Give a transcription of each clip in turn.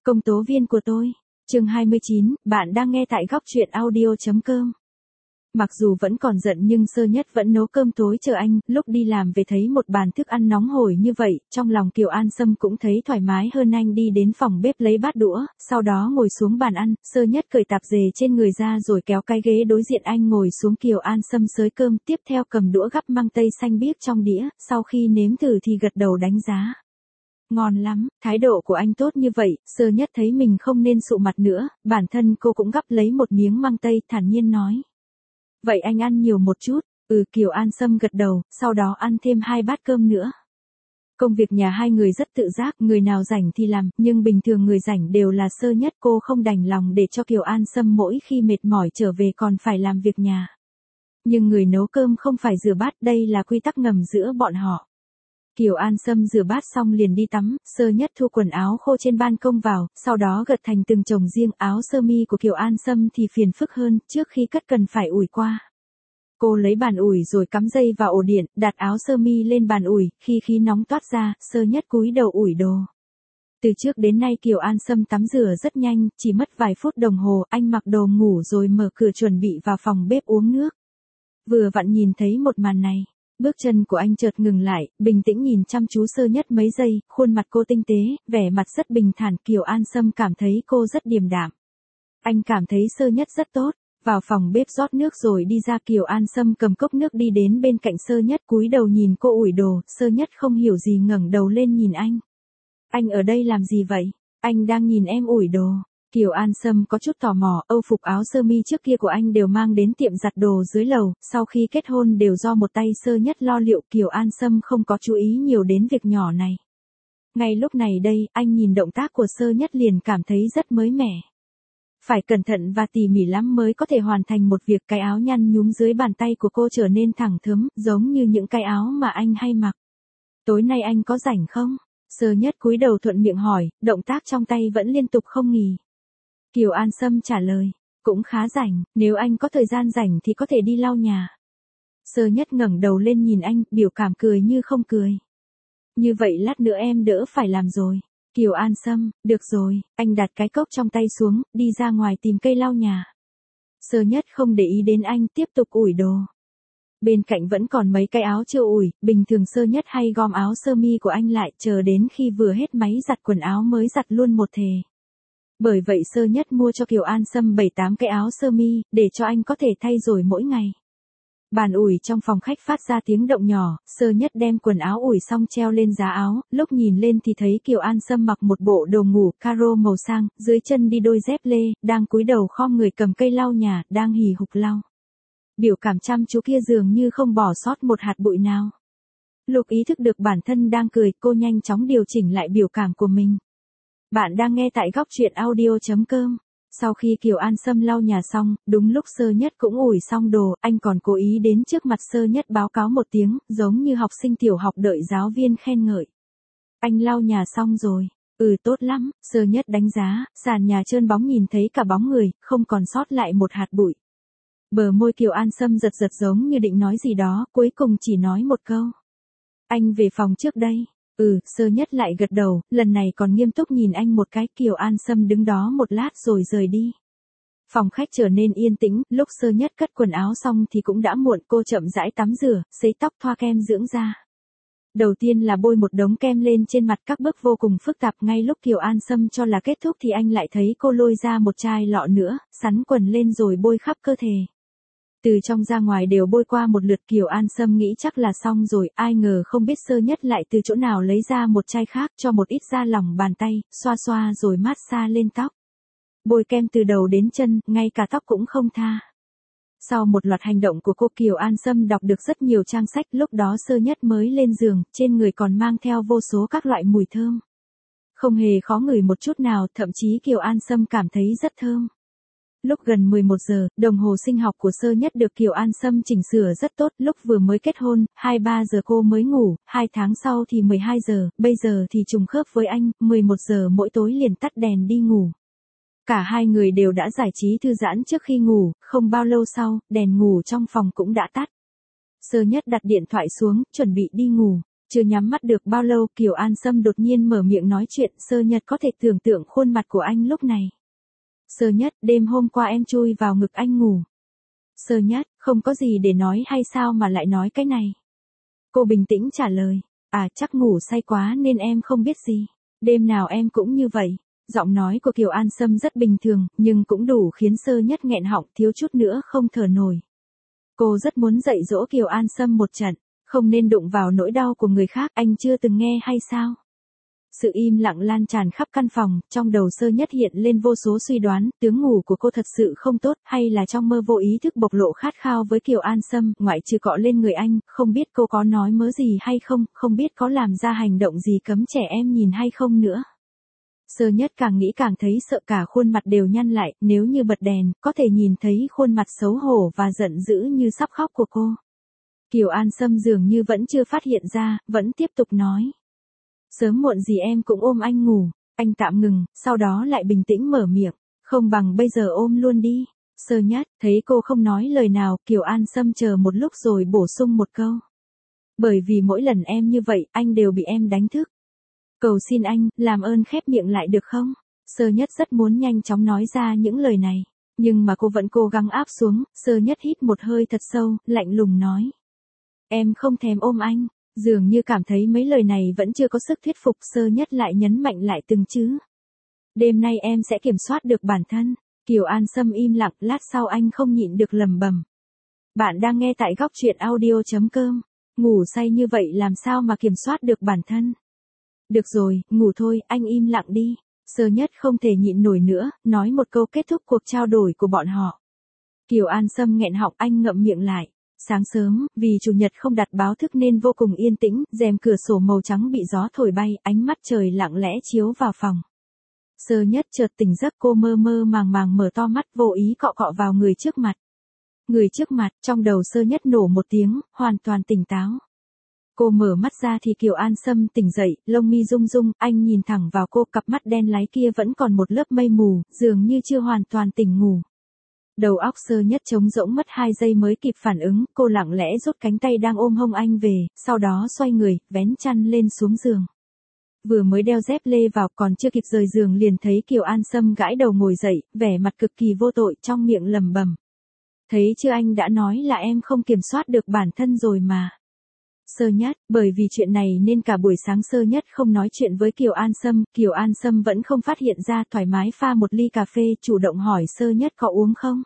Công tố viên của tôi. Chương 29, bạn đang nghe tại góc truyện audio.com. Mặc dù vẫn còn giận nhưng Sơ Nhất vẫn nấu cơm tối chờ anh, lúc đi làm về thấy một bàn thức ăn nóng hổi như vậy, trong lòng Kiều An Sâm cũng thấy thoải mái hơn. Anh đi đến phòng bếp lấy bát đũa, sau đó ngồi xuống bàn ăn, Sơ Nhất cởi tạp dề trên người ra rồi kéo cái ghế đối diện anh ngồi xuống. Kiều An Sâm xới cơm, tiếp theo cầm đũa gắp măng tây xanh biếc trong đĩa, sau khi nếm thử thì gật đầu đánh giá. Ngon lắm, thái độ của anh tốt như vậy, Sơ Nhất thấy mình không nên sụ mặt nữa, bản thân cô cũng gắp lấy một miếng măng tây thản nhiên nói. Vậy anh ăn nhiều một chút, Kiều An Sâm gật đầu, sau đó ăn thêm 2 bát cơm nữa. Công việc nhà hai người rất tự giác, người nào rảnh thì làm, nhưng bình thường người rảnh đều là Sơ Nhất. Cô không đành lòng để cho Kiều An Sâm mỗi khi mệt mỏi trở về còn phải làm việc nhà. Nhưng người nấu cơm không phải rửa bát, đây là quy tắc ngầm giữa bọn họ. Kiều An Sâm rửa bát xong liền đi tắm, Sơ Nhất thu quần áo khô trên ban công vào, sau đó gật thành từng chồng riêng. Áo sơ mi của Kiều An Sâm thì phiền phức hơn, trước khi cất cần phải ủi qua. Cô lấy bàn ủi rồi cắm dây vào ổ điện, đặt áo sơ mi lên bàn ủi, khi khí nóng toát ra, Sơ Nhất cúi đầu ủi đồ. Từ trước đến nay Kiều An Sâm tắm rửa rất nhanh, chỉ mất vài phút đồng hồ, anh mặc đồ ngủ rồi mở cửa chuẩn bị vào phòng bếp uống nước. Vừa vặn nhìn thấy một màn này. Bước chân của anh chợt ngừng lại, bình tĩnh nhìn chăm chú Sơ Nhất mấy giây, khuôn mặt cô tinh tế, vẻ mặt rất bình thản. Kiều An Sâm cảm thấy cô rất điềm đạm. Anh cảm thấy Sơ Nhất rất tốt. Vào phòng bếp rót nước rồi đi ra. Kiều An Sâm cầm cốc nước đi đến bên cạnh Sơ Nhất, cúi đầu nhìn cô ủi đồ. Sơ Nhất không hiểu gì ngẩng đầu lên nhìn anh. Anh ở đây làm gì vậy? Anh đang nhìn em ủi đồ. Kiều An Sâm có chút tò mò, âu phục áo sơ mi trước kia của anh đều mang đến tiệm giặt đồ dưới lầu, sau khi kết hôn đều do một tay Sơ Nhất lo liệu. Kiều An Sâm không có chú ý nhiều đến việc nhỏ này. Ngay lúc này đây, anh nhìn động tác của Sơ Nhất liền cảm thấy rất mới mẻ. Phải cẩn thận và tỉ mỉ lắm mới có thể hoàn thành một việc. Cái áo nhăn nhúm dưới bàn tay của cô trở nên thẳng thớm, giống như những cái áo mà anh hay mặc. Tối nay anh có rảnh không? Sơ Nhất cúi đầu thuận miệng hỏi, động tác trong tay vẫn liên tục không nghỉ. Kiều An Sâm trả lời, cũng khá rảnh, nếu anh có thời gian rảnh thì có thể đi lau nhà. Sơ Nhất ngẩng đầu lên nhìn anh, biểu cảm cười như không cười. Như vậy lát nữa em đỡ phải làm rồi. Kiều An Sâm, được rồi, anh đặt cái cốc trong tay xuống, đi ra ngoài tìm cây lau nhà. Sơ Nhất không để ý đến anh, tiếp tục ủi đồ. Bên cạnh vẫn còn mấy cái áo chưa ủi, bình thường Sơ Nhất hay gom áo sơ mi của anh lại, chờ đến khi vừa hết máy giặt quần áo mới giặt luôn một thể. Bởi vậy Sơ Nhất mua cho Kiều An Sâm 7-8 cái áo sơ mi, để cho anh có thể thay rồi mỗi ngày. Bàn ủi trong phòng khách phát ra tiếng động nhỏ, Sơ Nhất đem quần áo ủi xong treo lên giá áo, lúc nhìn lên thì thấy Kiều An Sâm mặc một bộ đồ ngủ caro màu sang, dưới chân đi đôi dép lê, đang cúi đầu khom người cầm cây lau nhà, đang hì hục lau. Biểu cảm chăm chú kia dường như không bỏ sót một hạt bụi nào. Lúc ý thức được bản thân đang cười, cô nhanh chóng điều chỉnh lại biểu cảm của mình. Bạn đang nghe tại góc truyện audio.com. Sau khi Kiều An Sâm lau nhà xong, đúng lúc Sơ Nhất cũng ủi xong đồ, anh còn cố ý đến trước mặt Sơ Nhất báo cáo một tiếng, giống như học sinh tiểu học đợi giáo viên khen ngợi. Anh lau nhà xong rồi. Tốt lắm, Sơ Nhất đánh giá, sàn nhà trơn bóng nhìn thấy cả bóng người, không còn sót lại một hạt bụi. Bờ môi Kiều An Sâm giật giật giống như định nói gì đó, cuối cùng chỉ nói một câu. Anh về phòng trước đây. Sơ Nhất lại gật đầu, lần này còn nghiêm túc nhìn anh một cái. Kiều An Sâm đứng đó một lát rồi rời đi. Phòng khách trở nên yên tĩnh, lúc Sơ Nhất cất quần áo xong thì cũng đã muộn. Cô chậm rãi tắm rửa, sấy tóc, thoa kem dưỡng da. Đầu tiên là bôi một đống kem lên trên mặt, các bước vô cùng phức tạp. Ngay lúc Kiều An Sâm cho là kết thúc thì anh lại thấy cô lôi ra một chai lọ nữa, sắn quần lên rồi bôi khắp cơ thể. Từ trong ra ngoài đều bôi qua một lượt. Kiều An Sâm nghĩ chắc là xong rồi, ai ngờ không biết Sơ Nhất lại từ chỗ nào lấy ra một chai khác, cho một ít ra lòng bàn tay, xoa xoa rồi massage lên tóc. Bôi kem từ đầu đến chân, ngay cả tóc cũng không tha. Sau một loạt hành động của cô, Kiều An Sâm đọc được rất nhiều trang sách, lúc đó Sơ Nhất mới lên giường, trên người còn mang theo vô số các loại mùi thơm. Không hề khó ngửi một chút nào, thậm chí Kiều An Sâm cảm thấy rất thơm. Lúc gần 11 giờ, đồng hồ sinh học của Sơ Nhất được Kiều An Sâm chỉnh sửa rất tốt, lúc vừa mới kết hôn, 2-3 giờ cô mới ngủ, 2 tháng sau thì 12 giờ, bây giờ thì trùng khớp với anh, 11 giờ mỗi tối liền tắt đèn đi ngủ. Cả hai người đều đã giải trí thư giãn trước khi ngủ, không bao lâu sau, đèn ngủ trong phòng cũng đã tắt. Sơ Nhất đặt điện thoại xuống, chuẩn bị đi ngủ. Chưa nhắm mắt được bao lâu Kiều An Sâm đột nhiên mở miệng nói chuyện. Sơ Nhất có thể tưởng tượng khuôn mặt của anh lúc này. Sơ Nhất, đêm hôm qua em chui vào ngực anh ngủ. Sơ Nhất, không có gì để nói hay sao mà lại nói cái này. Cô bình tĩnh trả lời. À chắc ngủ say quá nên em không biết gì. Đêm nào em cũng như vậy. Giọng nói của Kiều An Sâm rất bình thường, nhưng cũng đủ khiến Sơ Nhất nghẹn họng thiếu chút nữa không thở nổi. Cô rất muốn dạy dỗ Kiều An Sâm một trận. Không nên đụng vào nỗi đau của người khác, anh chưa từng nghe hay sao? Sự im lặng lan tràn khắp căn phòng, trong đầu Sơ Nhất hiện lên vô số suy đoán, tướng ngủ của cô thật sự không tốt, hay là trong mơ vô ý thức bộc lộ khát khao với Kiều An Sâm, ngoại trừ cọ lên người anh, không biết cô có nói mớ gì hay không, không biết có làm ra hành động gì cấm trẻ em nhìn hay không nữa. Sơ Nhất càng nghĩ càng thấy sợ, cả khuôn mặt đều nhăn lại, nếu như bật đèn, có thể nhìn thấy khuôn mặt xấu hổ và giận dữ như sắp khóc của cô. Kiều An Sâm dường như vẫn chưa phát hiện ra, vẫn tiếp tục nói. Sớm muộn gì em cũng ôm anh ngủ. Anh tạm ngừng, sau đó lại bình tĩnh mở miệng. Không bằng bây giờ ôm luôn đi. Sơ Nhất, thấy cô không nói lời nào, Kiều An Sâm chờ một lúc rồi bổ sung một câu. Bởi vì mỗi lần em như vậy, anh đều bị em đánh thức. Cầu xin anh, làm ơn khép miệng lại được không? Sơ Nhất rất muốn nhanh chóng nói ra những lời này. Nhưng mà cô vẫn cố gắng áp xuống. Sơ Nhất hít một hơi thật sâu, lạnh lùng nói. Em không thèm ôm anh. Dường như cảm thấy mấy lời này vẫn chưa có sức thuyết phục. Sơ Nhất lại nhấn mạnh lại từng chữ. Đêm nay em sẽ kiểm soát được bản thân. Kiều An Sâm im lặng, lát sau anh không nhịn được lẩm bẩm. Bạn đang nghe tại góc truyện audio.com. Ngủ say như vậy làm sao mà kiểm soát được bản thân. Được rồi, ngủ thôi, anh im lặng đi. Sơ Nhất không thể nhịn nổi nữa, nói một câu kết thúc cuộc trao đổi của bọn họ. Kiều An Sâm nghẹn họng, anh ngậm miệng lại. Sáng sớm, vì chủ nhật không đặt báo thức nên vô cùng yên tĩnh, rèm cửa sổ màu trắng bị gió thổi bay, ánh mắt trời lặng lẽ chiếu vào phòng. Sơ Nhất chợt tỉnh giấc, cô mơ mơ màng màng mở to mắt, vô ý cọ cọ vào người trước mặt. Người trước mặt, trong đầu Sơ Nhất nổ một tiếng, hoàn toàn tỉnh táo. Cô mở mắt ra thì Kiều An Sâm tỉnh dậy, lông mi rung rung, anh nhìn thẳng vào cô, cặp mắt đen láy kia vẫn còn một lớp mây mù, dường như chưa hoàn toàn tỉnh ngủ. Đầu óc Sơ Nhất trống rỗng, mất 2 giây mới kịp phản ứng, cô lặng lẽ rút cánh tay đang ôm hông anh về, sau đó xoay người, vén chăn lên xuống giường. Vừa mới đeo dép lê vào, còn chưa kịp rời giường liền thấy Kiều An Sâm gãi đầu ngồi dậy, vẻ mặt cực kỳ vô tội, trong miệng lẩm bẩm. Thấy chưa, anh đã nói là em không kiểm soát được bản thân rồi mà. Sơ Nhất, bởi vì chuyện này nên cả buổi sáng Sơ Nhất không nói chuyện với Kiều An Sâm, Kiều An Sâm vẫn không phát hiện ra, thoải mái pha một ly cà phê, chủ động hỏi Sơ Nhất có uống không.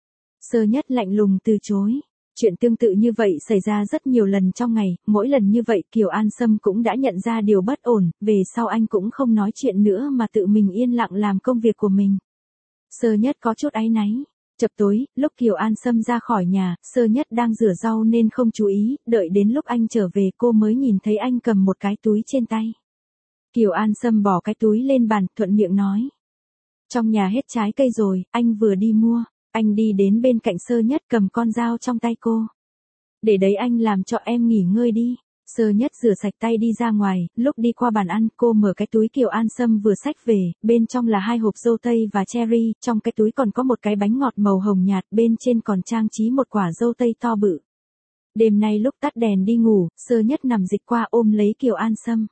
Sơ Nhất lạnh lùng từ chối. Chuyện tương tự như vậy xảy ra rất nhiều lần trong ngày, mỗi lần như vậy Kiều An Sâm cũng đã nhận ra điều bất ổn, về sau anh cũng không nói chuyện nữa mà tự mình yên lặng làm công việc của mình. Sơ Nhất có chút áy náy. Chập tối, lúc Kiều An Sâm ra khỏi nhà, Sơ Nhất đang rửa rau nên không chú ý, đợi đến lúc anh trở về cô mới nhìn thấy anh cầm một cái túi trên tay. Kiều An Sâm bỏ cái túi lên bàn, thuận miệng nói. Trong nhà hết trái cây rồi, anh vừa đi mua. Anh đi đến bên cạnh Sơ Nhất cầm con dao trong tay cô. Để đấy anh làm cho em nghỉ ngơi đi. Sơ Nhất rửa sạch tay đi ra ngoài, lúc đi qua bàn ăn, cô mở cái túi Kiều An Sâm vừa xách về, bên trong là 2 hộp dâu tây và cherry, trong cái túi còn có một cái bánh ngọt màu hồng nhạt, bên trên còn trang trí một quả dâu tây to bự. Đêm nay lúc tắt đèn đi ngủ, Sơ Nhất nằm dịch qua ôm lấy Kiều An Sâm.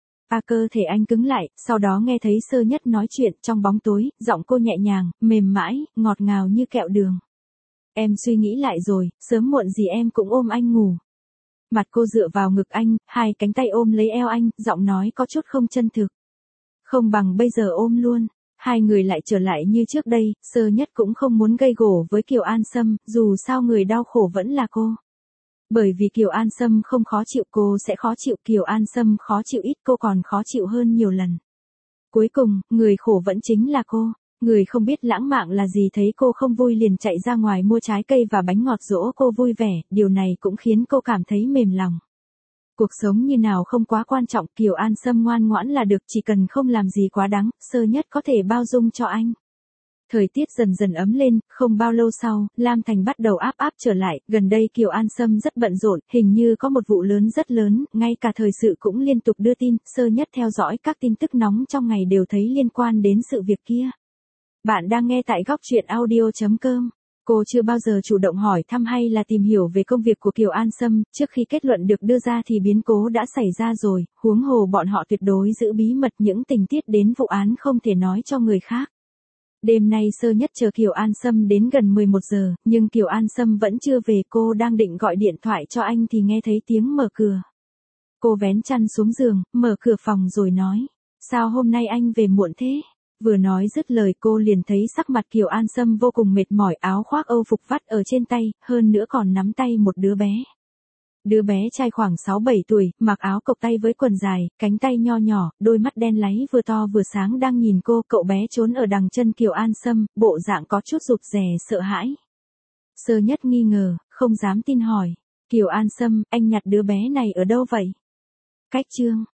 Cơ thể anh cứng lại, sau đó nghe thấy Sơ Nhất nói chuyện trong bóng tối, giọng cô nhẹ nhàng, mềm mãi, ngọt ngào như kẹo đường. Em suy nghĩ lại rồi, sớm muộn gì em cũng ôm anh ngủ. Mặt cô dựa vào ngực anh, 2 cánh tay ôm lấy eo anh, giọng nói có chút không chân thực. Không bằng bây giờ ôm luôn. Hai người lại trở lại như trước đây, Sơ Nhất cũng không muốn gây gổ với Kiều An Sâm, dù sao người đau khổ vẫn là cô. Bởi vì Kiều An Sâm không khó chịu cô sẽ khó chịu, Kiều An Sâm khó chịu ít cô còn khó chịu hơn nhiều lần. Cuối cùng, người khổ vẫn chính là cô. Người không biết lãng mạn là gì thấy cô không vui liền chạy ra ngoài mua trái cây và bánh ngọt dỗ cô vui vẻ, điều này cũng khiến cô cảm thấy mềm lòng. Cuộc sống như nào không quá quan trọng, Kiều An Sâm ngoan ngoãn là được, chỉ cần không làm gì quá đáng, Sơ Nhất có thể bao dung cho anh. Thời tiết dần dần ấm lên, không bao lâu sau, Lam Thành bắt đầu áp trở lại, gần đây Kiều An Sâm rất bận rộn, hình như có một vụ lớn rất lớn, ngay cả thời sự cũng liên tục đưa tin, Sơ Nhất theo dõi các tin tức nóng trong ngày đều thấy liên quan đến sự việc kia. Bạn đang nghe tại góc truyện audio.com. Cô chưa bao giờ chủ động hỏi thăm hay là tìm hiểu về công việc của Kiều An Sâm, trước khi kết luận được đưa ra thì biến cố đã xảy ra rồi, huống hồ bọn họ tuyệt đối giữ bí mật những tình tiết đến vụ án không thể nói cho người khác. Đêm nay Sơ Nhất chờ Kiều An Sâm đến gần 11 giờ, nhưng Kiều An Sâm vẫn chưa về, cô đang định gọi điện thoại cho anh thì nghe thấy tiếng mở cửa. Cô vén chăn xuống giường, mở cửa phòng rồi nói, sao hôm nay anh về muộn thế? Vừa nói dứt lời cô liền thấy sắc mặt Kiều An Sâm vô cùng mệt mỏi, áo khoác Âu phục vắt ở trên tay, hơn nữa còn nắm tay một đứa bé. Đứa bé trai khoảng 6-7 tuổi, mặc áo cộc tay với quần dài, cánh tay nho nhỏ, đôi mắt đen láy vừa to vừa sáng đang nhìn cô, cậu bé trốn ở đằng chân Kiều An Sâm, bộ dạng có chút rụt rè sợ hãi. Sơ Nhất nghi ngờ, không dám tin hỏi, Kiều An Sâm, anh nhặt đứa bé này ở đâu vậy? Cách chương